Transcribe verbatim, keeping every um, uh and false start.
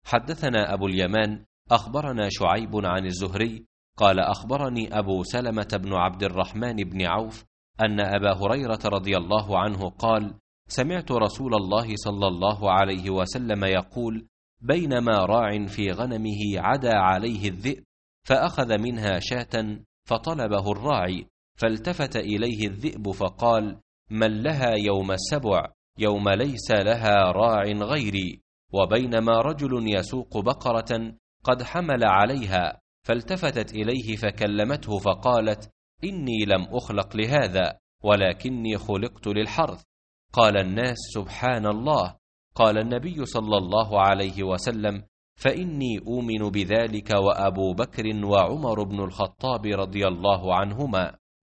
حدثنا أبو اليمان أخبرنا شعيب عن الزهري قال أخبرني أبو سلمة بن عبد الرحمن بن عوف أن أبا هريرة رضي الله عنه قال: سمعت رسول الله صلى الله عليه وسلم يقول: بينما راع في غنمه عدا عليه الذئب فأخذ منها شاة فطلبه الراعي، فالتفت إليه الذئب فقال: من لها يوم السبع يوم ليس لها راع غيري. وبينما رجل يسوق بقرة قد حمل عليها فالتفتت إليه فكلمته فقالت: إني لم أخلق لهذا ولكني خلقت للحرث. قال الناس: سبحان الله. قال النبي صلى الله عليه وسلم: فإني أؤمن بذلك وأبو بكر وعمر بن الخطاب رضي الله عنهما.